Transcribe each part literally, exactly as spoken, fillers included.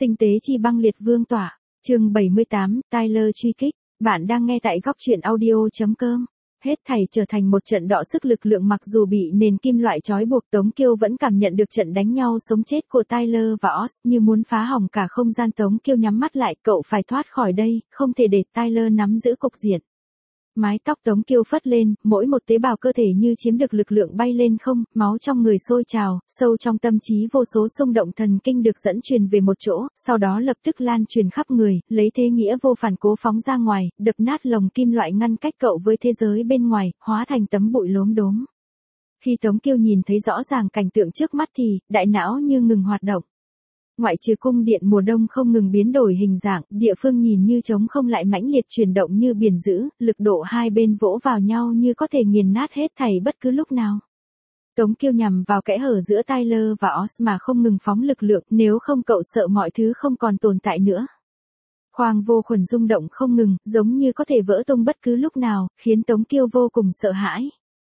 Tinh tế chi băng liệt vương tỏa. Chương bảy mươi tám, Tyler truy kích. Bạn đang nghe tại góc truyện audio chấm com. Hết thảy trở thành một trận đọ sức lực lượng, mặc dù bị nền kim loại trói buộc, Tống Kiêu vẫn cảm nhận được trận đánh nhau sống chết của Tyler và Oz như muốn phá hỏng cả không gian. Tống Kiêu nhắm mắt lại, cậu phải thoát khỏi đây, không thể để Tyler nắm giữ cục diện. Mái tóc Tống Kiêu phất lên, mỗi một tế bào cơ thể như chiếm được lực lượng bay lên không, máu trong người sôi trào, sâu trong tâm trí vô số xung động thần kinh được dẫn truyền về một chỗ, sau đó lập tức lan truyền khắp người, lấy thế nghĩa vô phản cố phóng ra ngoài, đập nát lồng kim loại ngăn cách cậu với thế giới bên ngoài, hóa thành tấm bụi lốm đốm. Khi Tống Kiêu nhìn thấy rõ ràng cảnh tượng trước mắt thì, đại não như ngừng hoạt động. Ngoại trừ cung điện mùa đông không ngừng biến đổi hình dạng, địa phương nhìn như trống không lại mãnh liệt chuyển động như biển dữ, lực độ hai bên vỗ vào nhau như có thể nghiền nát hết thảy bất cứ lúc nào. Tống Kiêu nhằm vào kẽ hở giữa Tyler và Oz mà không ngừng phóng lực lượng, nếu không cậu sợ mọi thứ không còn tồn tại nữa. Khoang vô khuẩn rung động không ngừng, giống như có thể vỡ tung bất cứ lúc nào, khiến Tống Kiêu vô cùng sợ hãi.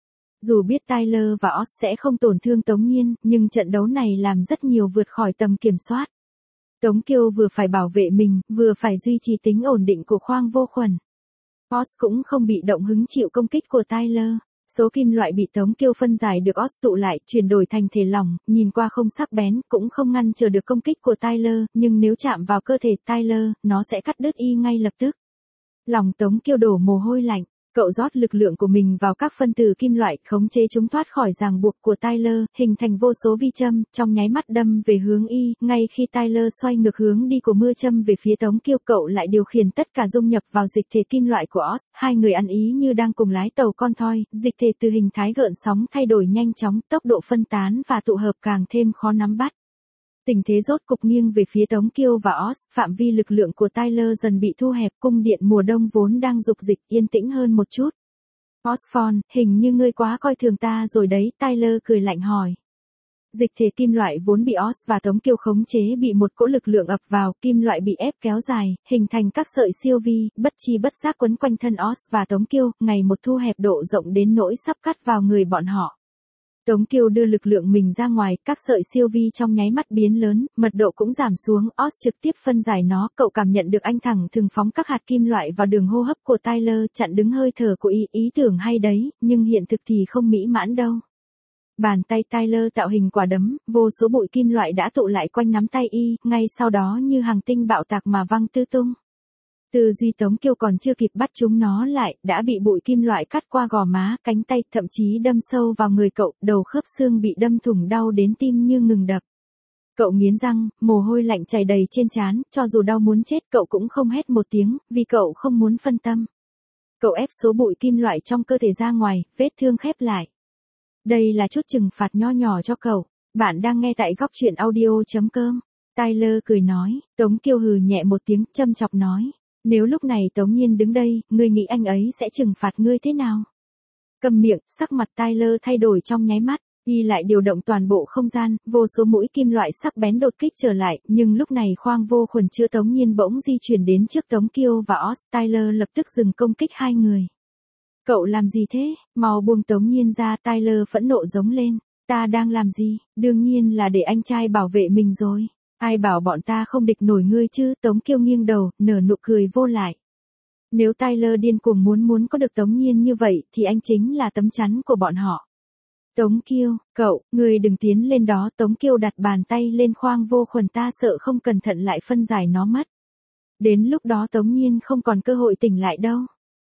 Dù biết Tyler và Oz sẽ không tổn thương Tống Nhiên, nhưng trận đấu này làm rất nhiều vượt khỏi tầm kiểm soát. Tống Kiêu vừa phải bảo vệ mình, vừa phải duy trì tính ổn định của khoang vô khuẩn. Oz cũng không bị động hứng chịu công kích của Tyler. Số kim loại bị Tống Kiêu phân giải được Oz tụ lại, chuyển đổi thành thể lỏng, nhìn qua không sắc bén, cũng không ngăn trở được công kích của Tyler, nhưng nếu chạm vào cơ thể Tyler, nó sẽ cắt đứt y ngay lập tức. Lòng Tống Kiêu đổ mồ hôi lạnh. Cậu rót lực lượng của mình vào các phân tử kim loại, khống chế chúng thoát khỏi ràng buộc của Tyler, hình thành vô số vi châm, trong nháy mắt đâm về hướng y, ngay khi Tyler xoay ngược hướng đi của mưa châm về phía Tống Kiêu, cậu lại điều khiển tất cả dung nhập vào dịch thể kim loại của Oz, hai người ăn ý như đang cùng lái tàu con thoi, dịch thể từ hình thái gợn sóng thay đổi nhanh chóng, tốc độ phân tán và tụ hợp càng thêm khó nắm bắt. Tình thế rốt cục nghiêng về phía Tống Kiêu và Oz, phạm vi lực lượng của Tyler dần bị thu hẹp, cung điện mùa đông vốn đang dục dịch yên tĩnh hơn một chút. Osborn, hình như ngươi quá coi thường ta rồi đấy, Tyler cười lạnh hỏi. Dịch thể kim loại vốn bị Oz và Tống Kiêu khống chế bị một cỗ lực lượng ập vào, kim loại bị ép kéo dài, hình thành các sợi siêu vi, bất chi bất giác quấn quanh thân Oz và Tống Kiêu, ngày một thu hẹp độ rộng đến nỗi sắp cắt vào người bọn họ. Tống Kiêu đưa lực lượng mình ra ngoài, các sợi siêu vi trong nháy mắt biến lớn, mật độ cũng giảm xuống, Oz trực tiếp phân giải nó, cậu cảm nhận được anh thẳng thừng phóng các hạt kim loại vào đường hô hấp của Tyler, chặn đứng hơi thở của y, ý tưởng hay đấy, nhưng hiện thực thì không mỹ mãn đâu. Bàn tay Tyler tạo hình quả đấm, vô số bụi kim loại đã tụ lại quanh nắm tay y, ngay sau đó như hàng tinh bạo tạc mà văng tứ tung. Tư duy Tống Kiêu còn chưa kịp bắt chúng nó lại, đã bị bụi kim loại cắt qua gò má, cánh tay, thậm chí đâm sâu vào người cậu, đầu khớp xương bị đâm thủng đau đến tim như ngừng đập. Cậu nghiến răng, mồ hôi lạnh chảy đầy trên trán, cho dù đau muốn chết cậu cũng không hét một tiếng, vì cậu không muốn phân tâm. Cậu ép số bụi kim loại trong cơ thể ra ngoài, vết thương khép lại. Đây là chút trừng phạt nho nhỏ cho cậu. Bạn đang nghe tại góc truyện audio chấm com. Tyler cười nói, Tống Kiêu hừ nhẹ một tiếng, châm chọc nói. Nếu lúc này Tống Nhiên đứng đây, ngươi nghĩ anh ấy sẽ trừng phạt ngươi thế nào? Cầm miệng, sắc mặt Tyler thay đổi trong nháy mắt, y lại điều động toàn bộ không gian, vô số mũi kim loại sắc bén đột kích trở lại, nhưng lúc này khoang vô khuẩn chứa Tống Nhiên bỗng di chuyển đến trước Tống Kiêu và Oz, Tyler lập tức dừng công kích hai người. Cậu làm gì thế? Mau buông Tống Nhiên ra, Tyler phẫn nộ giống lên. Ta đang làm gì? Đương nhiên là để anh trai bảo vệ mình rồi. Ai bảo bọn ta không địch nổi ngươi chứ? Tống Kiêu nghiêng đầu, nở nụ cười vô lại. Nếu Tyler điên cuồng muốn muốn có được Tống Nhiên như vậy, thì anh chính là tấm chắn của bọn họ. Tống Kiêu, cậu, ngươi đừng tiến lên đó. Tống Kiêu đặt bàn tay lên khoang vô khuẩn, ta sợ không cẩn thận lại phân giải nó mất. Đến lúc đó Tống Nhiên không còn cơ hội tỉnh lại đâu.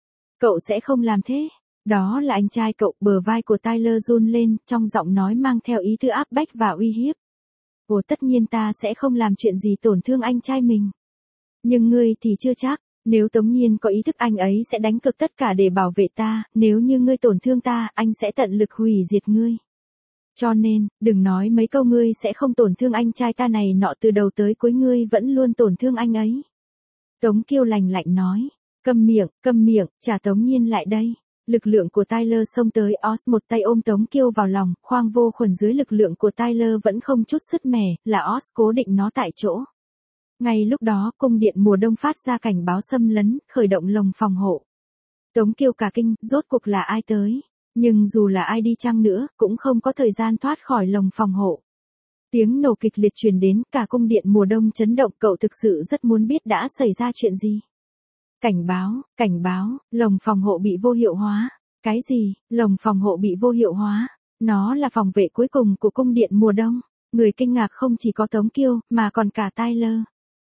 Cậu sẽ không làm thế. Đó là anh trai cậu. Bờ vai của Tyler run lên, trong giọng nói mang theo ý tứ áp bách và uy hiếp. Ồ, tất nhiên ta sẽ không làm chuyện gì tổn thương anh trai mình. Nhưng ngươi thì chưa chắc, nếu Tống Nhiên có ý thức anh ấy sẽ đánh cược tất cả để bảo vệ ta, nếu như ngươi tổn thương ta, anh sẽ tận lực hủy diệt ngươi. Cho nên, đừng nói mấy câu ngươi sẽ không tổn thương anh trai ta này nọ, từ đầu tới cuối ngươi vẫn luôn tổn thương anh ấy. Tống Kiêu lành lạnh nói, câm miệng, câm miệng, trả Tống Nhiên lại đây. Lực lượng của Tyler xông tới, Oz một tay ôm Tống Kiêu vào lòng, khoang vô khuẩn dưới lực lượng của Tyler vẫn không chút sứt mẻ, là Oz cố định nó tại chỗ. Ngay lúc đó, cung điện mùa đông phát ra cảnh báo xâm lấn, khởi động lồng phòng hộ. Tống Kiêu cả kinh, rốt cuộc là ai tới? Nhưng dù là ai đi chăng nữa, cũng không có thời gian thoát khỏi lồng phòng hộ. Tiếng nổ kịch liệt truyền đến, cả cung điện mùa đông chấn động, cậu thực sự rất muốn biết đã xảy ra chuyện gì. Cảnh báo, cảnh báo, lồng phòng hộ bị vô hiệu hóa. Cái gì, lồng phòng hộ bị vô hiệu hóa? Nó là phòng vệ cuối cùng của cung điện mùa đông. Người kinh ngạc không chỉ có Tống Kiêu, mà còn cả Tyler.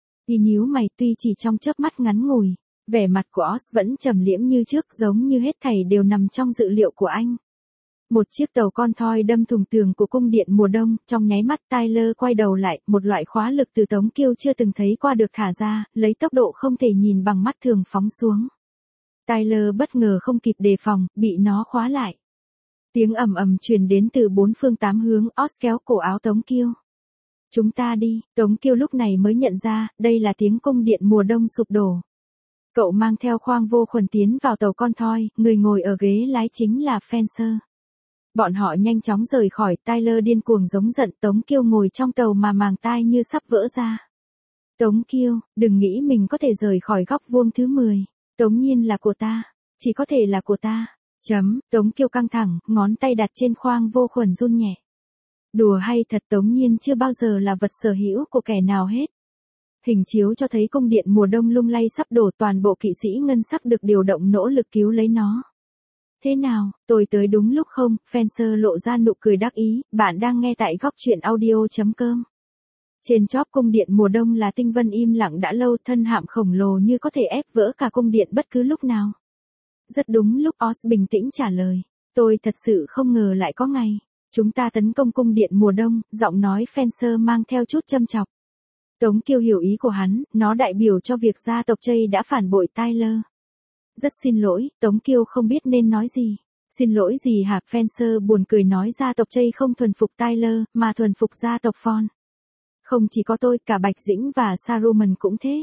Y nhíu mày, tuy chỉ trong chớp mắt ngắn ngủi, vẻ mặt của Oz vẫn trầm liễm như trước, giống như hết thảy đều nằm trong dự liệu của anh. Một chiếc tàu con thoi đâm thủng tường của cung điện mùa đông, trong nháy mắt Tyler quay đầu lại, một loại khóa lực từ Tống Kiêu chưa từng thấy qua được thả ra, lấy tốc độ không thể nhìn bằng mắt thường phóng xuống. Tyler bất ngờ không kịp đề phòng, bị nó khóa lại. Tiếng ầm ầm truyền đến từ bốn phương tám hướng, Oz kéo cổ áo Tống Kiêu. Chúng ta đi, Tống Kiêu lúc này mới nhận ra, đây là tiếng cung điện mùa đông sụp đổ. Cậu mang theo khoang vô khuẩn tiến vào tàu con thoi, người ngồi ở ghế lái chính là Fencer. Bọn họ nhanh chóng rời khỏi, Tyler điên cuồng giống giận, Tống Kiêu ngồi trong tàu mà màng tai như sắp vỡ ra. Tống Kiêu, đừng nghĩ mình có thể rời khỏi góc vuông thứ mười. Tống Nhiên là của ta, chỉ có thể là của ta. Chấm, Tống Kiêu căng thẳng, ngón tay đặt trên khoang vô khuẩn run nhẹ. Đùa hay thật, Tống Nhiên chưa bao giờ là vật sở hữu của kẻ nào hết. Hình chiếu cho thấy cung điện mùa đông lung lay sắp đổ, toàn bộ kỵ sĩ ngân sắc được điều động nỗ lực cứu lấy nó. Thế nào, tôi tới đúng lúc không? Fencer lộ ra nụ cười đắc ý, bạn đang nghe tại góc truyện audio.com. Trên chóp cung điện mùa đông là Tinh Vân im lặng đã lâu, thân hạm khổng lồ như có thể ép vỡ cả cung điện bất cứ lúc nào. Rất đúng lúc, Oz bình tĩnh trả lời. Tôi thật sự không ngờ lại có ngày. Chúng ta tấn công cung điện mùa đông, giọng nói Fencer mang theo chút châm chọc. Tống Kiêu hiểu ý của hắn, nó đại biểu cho việc gia tộc Chây đã phản bội Tyler. Rất xin lỗi, Tống Kiêu không biết nên nói gì. Xin lỗi gì hả? Fencer buồn cười nói, gia tộc Chây không thuần phục Tyler, mà thuần phục gia tộc Fon. Không chỉ có tôi, cả Bạch Dĩnh và Saruman cũng thế.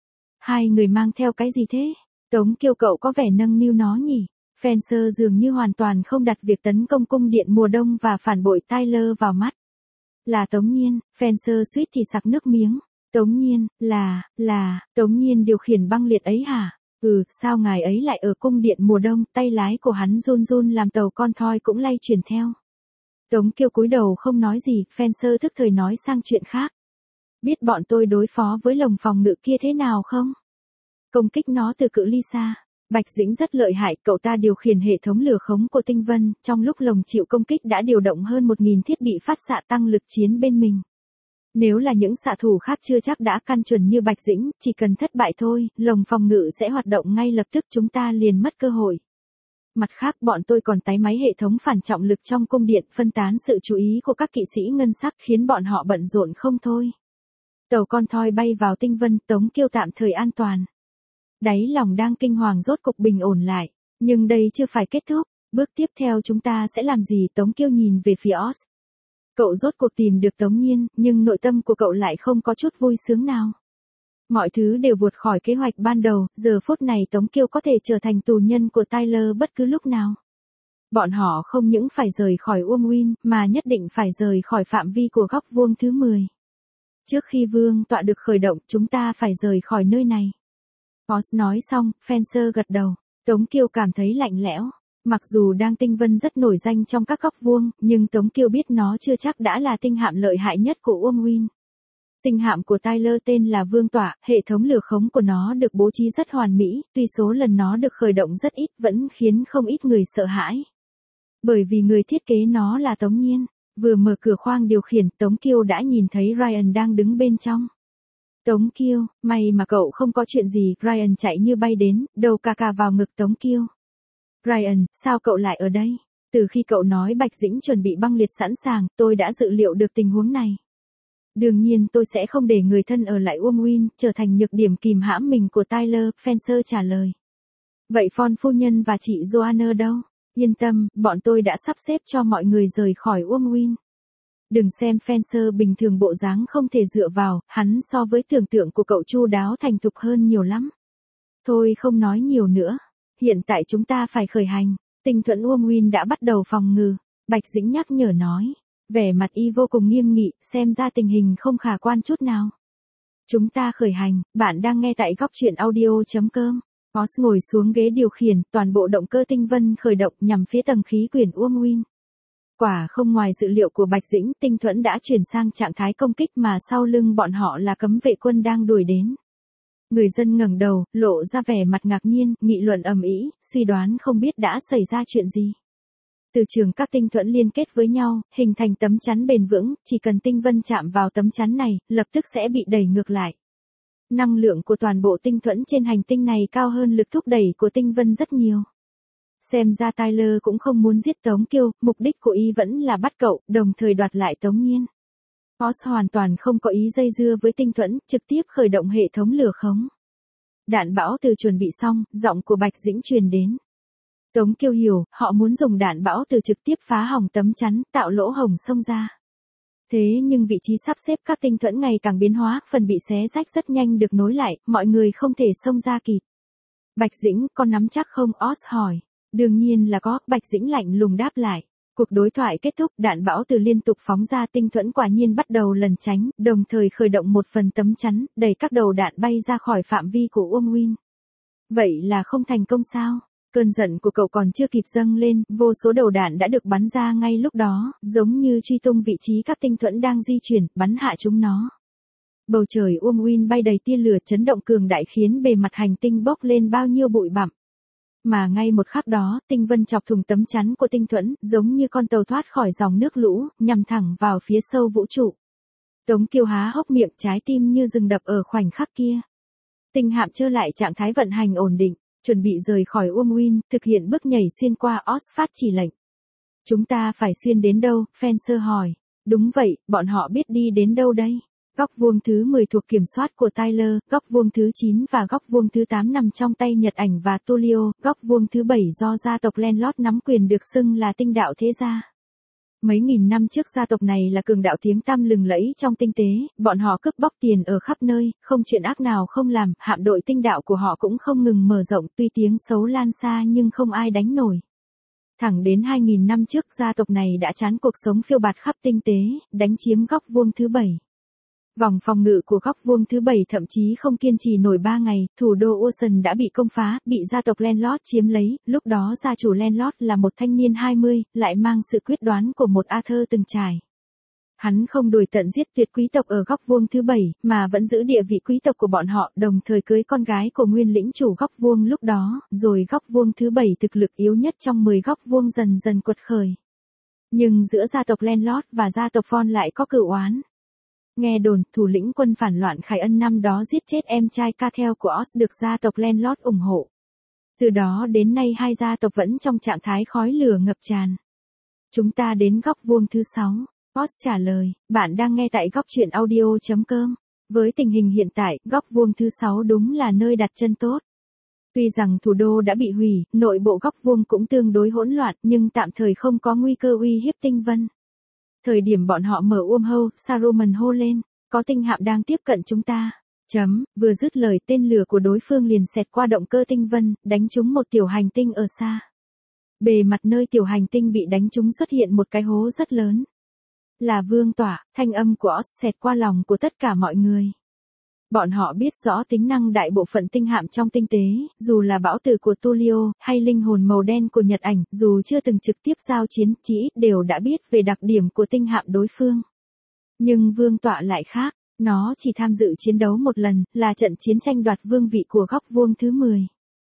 Hai người mang theo cái gì thế? Tống Kiêu, cậu có vẻ nâng niu nó nhỉ? Fencer dường như hoàn toàn không đặt việc tấn công cung điện mùa đông và phản bội Tyler vào mắt. Là Tống Nhiên, Fencer suýt thì sặc nước miếng. Tống Nhiên, là, là, Tống Nhiên điều khiển băng liệt ấy hả? Ừ, sao ngài ấy lại ở cung điện mùa đông? Tay lái của hắn run run làm tàu con thoi cũng lay chuyển theo. Tống Kiêu cúi đầu không nói gì, Fencer thức thời nói sang chuyện khác. Biết bọn tôi đối phó với lồng phòng ngự kia thế nào không? Công kích nó từ cự ly xa. Bạch Dĩnh rất lợi hại, cậu ta điều khiển hệ thống lửa khống của Tinh Vân, trong lúc lồng chịu công kích đã điều động hơn một nghìn thiết bị phát xạ tăng lực chiến bên mình. Nếu là những xạ thủ khác chưa chắc đã căn chuẩn như Bạch Dĩnh, chỉ cần thất bại thôi, lồng phòng ngự sẽ hoạt động ngay lập tức, chúng ta liền mất cơ hội. Mặt khác, bọn tôi còn tái máy hệ thống phản trọng lực trong cung điện, phân tán sự chú ý của các kỵ sĩ ngân sắc, khiến bọn họ bận rộn không thôi. Tàu con thoi bay vào Tinh Vân, Tống Kiêu tạm thời an toàn. Đáy lòng đang kinh hoàng rốt cục bình ổn lại, nhưng đây chưa phải kết thúc, bước tiếp theo chúng ta sẽ làm gì? Tống Kiêu nhìn về phía Oz. Cậu rốt cuộc tìm được Tống Nhiên, nhưng nội tâm của cậu lại không có chút vui sướng nào. Mọi thứ đều vượt khỏi kế hoạch ban đầu, giờ phút này Tống Kiêu có thể trở thành tù nhân của Tyler bất cứ lúc nào. Bọn họ không những phải rời khỏi Uomwin, mà nhất định phải rời khỏi phạm vi của góc vuông thứ mười. Trước khi vương tọa được khởi động, chúng ta phải rời khỏi nơi này. Oz nói xong, Fencer gật đầu. Tống Kiêu cảm thấy lạnh lẽo. Mặc dù đang Tinh Vân rất nổi danh trong các góc vuông, nhưng Tống Kiêu biết nó chưa chắc đã là tinh hạm lợi hại nhất của Uomwin. Tinh hạm của Tyler tên là Vương Tọa, hệ thống lửa khống của nó được bố trí rất hoàn mỹ, tuy số lần nó được khởi động rất ít vẫn khiến không ít người sợ hãi. Bởi vì người thiết kế nó là Tống Nhiên. Vừa mở cửa khoang điều khiển, Tống Kiêu đã nhìn thấy Ryan đang đứng bên trong. Tống Kiêu, may mà cậu không có chuyện gì. Ryan chạy như bay đến, đầu cà cà vào ngực Tống Kiêu. Ryan, sao cậu lại ở đây? Từ khi cậu nói Bạch Dĩnh chuẩn bị băng liệt sẵn sàng, tôi đã dự liệu được tình huống này. Đương nhiên tôi sẽ không để người thân ở lại Uomwin, trở thành nhược điểm kìm hãm mình của Tyler, Fencer trả lời. Vậy Fon phu nhân và chị Joanna đâu? Yên tâm, bọn tôi đã sắp xếp cho mọi người rời khỏi Uomwin. Đừng xem Fencer bình thường bộ dáng không thể dựa vào, hắn so với tưởng tượng của cậu chu đáo thành thục hơn nhiều lắm. Thôi không nói nhiều nữa. Hiện tại chúng ta phải khởi hành. Tinh Thuẫn Uomwin đã bắt đầu phòng ngự. Bạch Dĩnh nhắc nhở nói. Vẻ mặt y vô cùng nghiêm nghị, xem ra tình hình không khả quan chút nào. Chúng ta khởi hành, bạn đang nghe tại góc truyện audio.com. Oz ngồi xuống ghế điều khiển, toàn bộ động cơ Tinh Vân khởi động nhằm phía tầng khí quyển Uomwin. Quả không ngoài dự liệu của Bạch Dĩnh, tinh thuẫn đã chuyển sang trạng thái công kích mà sau lưng bọn họ là cấm vệ quân đang đuổi đến. Người dân ngẩng đầu, lộ ra vẻ mặt ngạc nhiên, nghị luận ầm ĩ, suy đoán không biết đã xảy ra chuyện gì. Từ trường các tinh thuẫn liên kết với nhau, hình thành tấm chắn bền vững, chỉ cần tinh vân chạm vào tấm chắn này, lập tức sẽ bị đẩy ngược lại. Năng lượng của toàn bộ tinh thuẫn trên hành tinh này cao hơn lực thúc đẩy của tinh vân rất nhiều. Xem ra Tyler cũng không muốn giết Tống Kiêu, mục đích của y vẫn là bắt cậu, đồng thời đoạt lại Tống Nhiên. Oz hoàn toàn không có ý dây dưa với tinh thuẫn, trực tiếp khởi động hệ thống lửa khống. Đạn bão từ chuẩn bị xong, giọng của Bạch Dĩnh truyền đến. Tống Kiêu hiểu, họ muốn dùng đạn bão từ trực tiếp phá hỏng tấm chắn, tạo lỗ hổng xông ra. Thế nhưng vị trí sắp xếp các tinh thuẫn ngày càng biến hóa, phần bị xé rách rất nhanh được nối lại, mọi người không thể xông ra kịp. Bạch Dĩnh, con nắm chắc không? Oz hỏi. Đương nhiên là có, Bạch Dĩnh lạnh lùng đáp lại. Cuộc đối thoại kết thúc, đạn bão từ liên tục phóng ra, tinh thuẫn quả nhiên bắt đầu lẩn tránh, đồng thời khởi động một phần tấm chắn, đẩy các đầu đạn bay ra khỏi phạm vi của Uông Win. Vậy là không thành công sao? Cơn giận của cậu còn chưa kịp dâng lên, vô số đầu đạn đã được bắn ra ngay lúc đó, giống như truy tung vị trí các tinh thuẫn đang di chuyển, bắn hạ chúng nó. Bầu trời Uông Win bay đầy tia lửa, chấn động cường đại khiến bề mặt hành tinh bốc lên bao nhiêu bụi bặm. Mà ngay một khắc đó, tinh vân chọc thủng tấm chắn của tinh thuẫn, giống như con tàu thoát khỏi dòng nước lũ, nhằm thẳng vào phía sâu vũ trụ. Tống Kiêu há hốc miệng, trái tim như dừng đập ở khoảnh khắc kia. Tinh hạm trở lại trạng thái vận hành ổn định, chuẩn bị rời khỏi Uông Win, thực hiện bước nhảy xuyên qua. Oz phát chỉ lệnh. Chúng ta phải xuyên đến đâu? Fencer hỏi. Đúng vậy, bọn họ biết đi đến đâu đây? Góc vuông thứ mười thuộc kiểm soát của Tyler, góc vuông thứ chín và góc vuông thứ tám nằm trong tay Nhật Ảnh và Tulio, góc vuông thứ bảy do gia tộc Lenlord nắm quyền được xưng là tinh đạo thế gia. Mấy nghìn năm trước gia tộc này là cường đạo tiếng tăm lừng lẫy trong tinh tế, bọn họ cướp bóc tiền ở khắp nơi, không chuyện ác nào không làm, hạm đội tinh đạo của họ cũng không ngừng mở rộng, tuy tiếng xấu lan xa nhưng không ai đánh nổi. Thẳng đến hai nghìn năm trước gia tộc này đã chán cuộc sống phiêu bạt khắp tinh tế, đánh chiếm góc vuông thứ bảy. Vòng phòng ngự của góc vuông thứ bảy thậm chí không kiên trì nổi ba ngày, thủ đô Ocean đã bị công phá, bị gia tộc Lenlord chiếm lấy, lúc đó gia chủ Lenlord là một thanh niên hai mươi, lại mang sự quyết đoán của một Arthur từng trải. Hắn không đuổi tận giết tuyệt quý tộc ở góc vuông thứ bảy, mà vẫn giữ địa vị quý tộc của bọn họ, đồng thời cưới con gái của nguyên lĩnh chủ góc vuông lúc đó, rồi góc vuông thứ bảy thực lực yếu nhất trong mười góc vuông dần dần quật khởi. Nhưng giữa gia tộc Lenlord và gia tộc Von lại có cựu oán. Nghe đồn, thủ lĩnh quân phản loạn Khải Ân năm đó giết chết em trai Cartel của Oz được gia tộc Lenlord ủng hộ. Từ đó đến nay hai gia tộc vẫn trong trạng thái khói lửa ngập tràn. Chúng ta đến góc vuông thứ sáu. Oz trả lời, bạn đang nghe tại góc truyện audio chấm com. Với tình hình hiện tại, góc vuông thứ sáu đúng là nơi đặt chân tốt. Tuy rằng thủ đô đã bị hủy, nội bộ góc vuông cũng tương đối hỗn loạn, nhưng tạm thời không có nguy cơ uy hiếp tinh vân. Thời điểm bọn họ mở uông hâu, Saruman hô lên, có tinh hạm đang tiếp cận chúng ta. Chấm, vừa dứt lời tên lửa của đối phương liền xẹt qua động cơ tinh vân, đánh trúng một tiểu hành tinh ở xa. Bề mặt nơi tiểu hành tinh bị đánh trúng xuất hiện một cái hố rất lớn. Là vương tỏa, thanh âm của Oz xẹt qua lòng của tất cả mọi người. Bọn họ biết rõ tính năng đại bộ phận tinh hạm trong tinh tế, dù là bão tử của Tulio, hay linh hồn màu đen của Nhật Ảnh, dù chưa từng trực tiếp giao chiến, chỉ ít đều đã biết về đặc điểm của tinh hạm đối phương. Nhưng vương tọa lại khác, nó chỉ tham dự chiến đấu một lần, là trận chiến tranh đoạt vương vị của góc vuông thứ mười.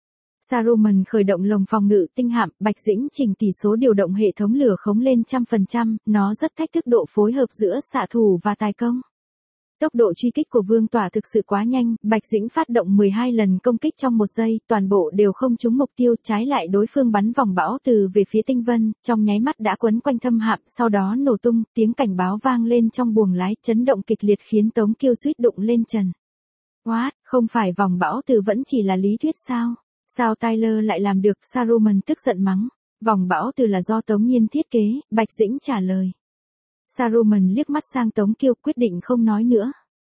Saruman khởi động lồng phòng ngự tinh hạm, Bạch Dĩnh chỉnh tỷ số điều động hệ thống lửa khống lên trăm phần trăm, nó rất thách thức độ phối hợp giữa xạ thủ và tài công. Tốc độ truy kích của vương tỏa thực sự quá nhanh, Bạch Dĩnh phát động mười hai lần công kích trong một giây, toàn bộ đều không trúng mục tiêu, trái lại đối phương bắn vòng bão từ về phía tinh vân, trong nháy mắt đã quấn quanh thâm hạm, sau đó nổ tung, tiếng cảnh báo vang lên trong buồng lái, chấn động kịch liệt khiến Tống Kiêu suýt đụng lên trần. What, không phải vòng bão từ vẫn chỉ là lý thuyết sao? Sao Tyler lại làm được? Saruman tức giận mắng. Vòng bão từ là do Tống Nhiên thiết kế, Bạch Dĩnh trả lời. Saruman liếc mắt sang Tống Kiêu, quyết định không nói nữa.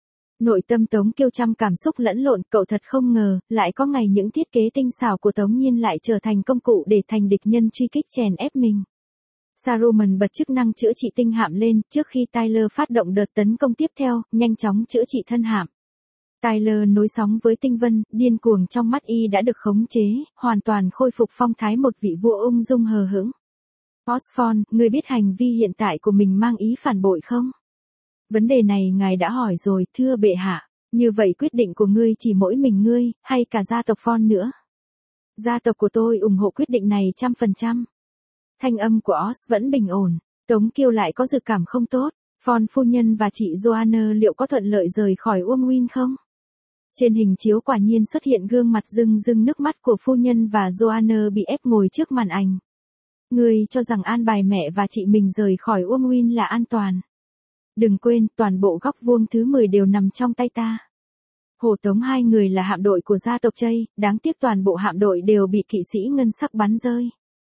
Nội tâm Tống Kiêu trăm cảm xúc lẫn lộn, cậu thật không ngờ, lại có ngày những thiết kế tinh xảo của Tống Nhiên lại trở thành công cụ để thành địch nhân truy kích chèn ép mình. Saruman bật chức năng chữa trị tinh hạm lên, trước khi Tyler phát động đợt tấn công tiếp theo, nhanh chóng chữa trị thân hạm. Tyler nối sóng với tinh vân, điên cuồng trong mắt y đã được khống chế, hoàn toàn khôi phục phong thái một vị vua ung dung hờ hững. Osborne, ngươi biết hành vi hiện tại của mình mang ý phản bội không? Vấn đề này ngài đã hỏi rồi, thưa bệ hạ. Như vậy quyết định của ngươi chỉ mỗi mình ngươi, hay cả gia tộc Phong nữa? Gia tộc của tôi ủng hộ quyết định này trăm phần trăm. Thanh âm của Os vẫn bình ổn. Tống Kiêu lại có dự cảm không tốt. Phong phu nhân và chị Joanna liệu có thuận lợi rời khỏi Uông không? Trên hình chiếu quả nhiên xuất hiện gương mặt rưng rưng nước mắt của phu nhân và Joanna bị ép ngồi trước màn ảnh. Ngươi cho rằng an bài mẹ và chị mình rời khỏi Uông là an toàn. Đừng quên, toàn bộ góc vuông thứ mười đều nằm trong tay ta. Hồ Tống hai người là hạm đội của gia tộc Chây, đáng tiếc toàn bộ hạm đội đều bị kỵ sĩ ngân sắc bắn rơi.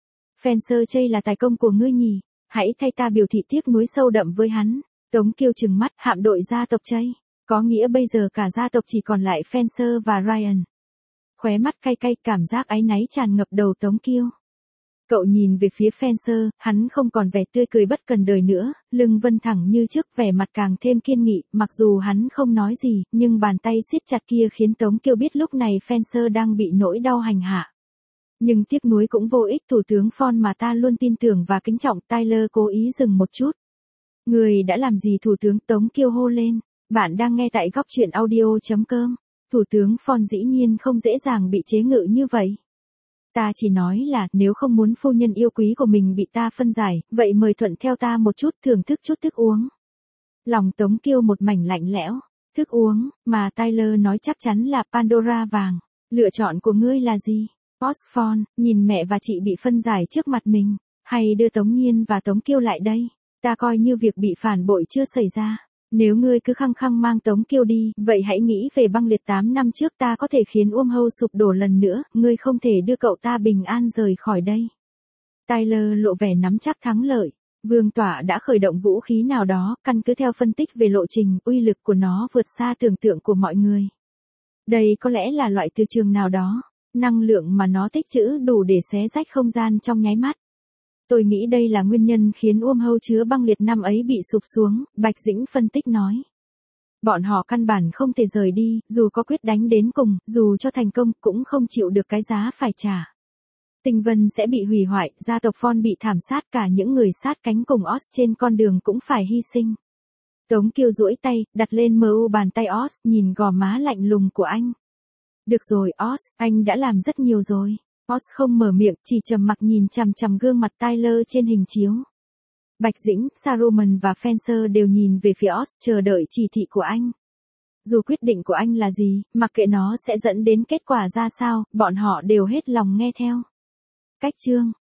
Fencer Chây là tài công của ngươi nhỉ, hãy thay ta biểu thị tiếc nuối sâu đậm với hắn. Tống Kiêu trừng mắt, hạm đội gia tộc Chây, có nghĩa bây giờ cả gia tộc chỉ còn lại Fencer và Ryan. Khóe mắt cay cay, cảm giác áy náy tràn ngập đầu Tống Kiêu. Cậu nhìn về phía Fencer, hắn không còn vẻ tươi cười bất cần đời nữa, lưng vân thẳng như trước, vẻ mặt càng thêm kiên nghị, mặc dù hắn không nói gì, nhưng bàn tay siết chặt kia khiến Tống Kiêu biết lúc này Fencer đang bị nỗi đau hành hạ. Nhưng tiếc nuối cũng vô ích, thủ tướng Phong mà ta luôn tin tưởng và kính trọng. Tyler cố ý dừng một chút. Người đã làm gì thủ tướng? Tống Kiêu hô lên. Bạn đang nghe tại góc truyện audio chấm com. Thủ tướng Phong dĩ nhiên không dễ dàng bị chế ngự như vậy. Ta chỉ nói là nếu không muốn phu nhân yêu quý của mình bị ta phân giải, vậy mời thuận theo ta một chút, thưởng thức chút thức uống. Lòng Tống Kiêu một mảnh lạnh lẽo. Thức uống, mà Tyler nói chắc chắn là Pandora vàng. Lựa chọn của ngươi là gì? Osborne, nhìn mẹ và chị bị phân giải trước mặt mình, hay đưa Tống Nhiên và Tống Kiêu lại đây? Ta coi như việc bị phản bội chưa xảy ra. Nếu ngươi cứ khăng khăng mang Tống Kiêu đi, vậy hãy nghĩ về băng liệt tám năm trước, ta có thể khiến Uông Hâu sụp đổ lần nữa, ngươi không thể đưa cậu ta bình an rời khỏi đây. Tyler lộ vẻ nắm chắc thắng lợi. Vương tọa đã khởi động vũ khí nào đó, căn cứ theo phân tích về lộ trình, uy lực của nó vượt xa tưởng tượng của mọi người. Đây có lẽ là loại từ trường nào đó, năng lượng mà nó tích trữ đủ để xé rách không gian trong nháy mắt. Tôi nghĩ đây là nguyên nhân khiến Uông Hâu chứa băng liệt năm ấy bị sụp xuống, Bạch Dĩnh phân tích nói. Bọn họ căn bản không thể rời đi, dù có quyết đánh đến cùng, dù cho thành công, cũng không chịu được cái giá phải trả. Tinh Vân sẽ bị hủy hoại, gia tộc Phong bị thảm sát, cả những người sát cánh cùng Os trên con đường cũng phải hy sinh. Tống Kiêu duỗi tay, đặt lên mờ u bàn tay Os, nhìn gò má lạnh lùng của anh. Được rồi Os, anh đã làm rất nhiều rồi. Os không mở miệng, chỉ trầm mặc nhìn chằm chằm gương mặt Tyler trên hình chiếu. Bạch Dĩnh, Saruman và Fencer đều nhìn về phía Os, chờ đợi chỉ thị của anh. Dù quyết định của anh là gì, mặc kệ nó sẽ dẫn đến kết quả ra sao, bọn họ đều hết lòng nghe theo. Cách chương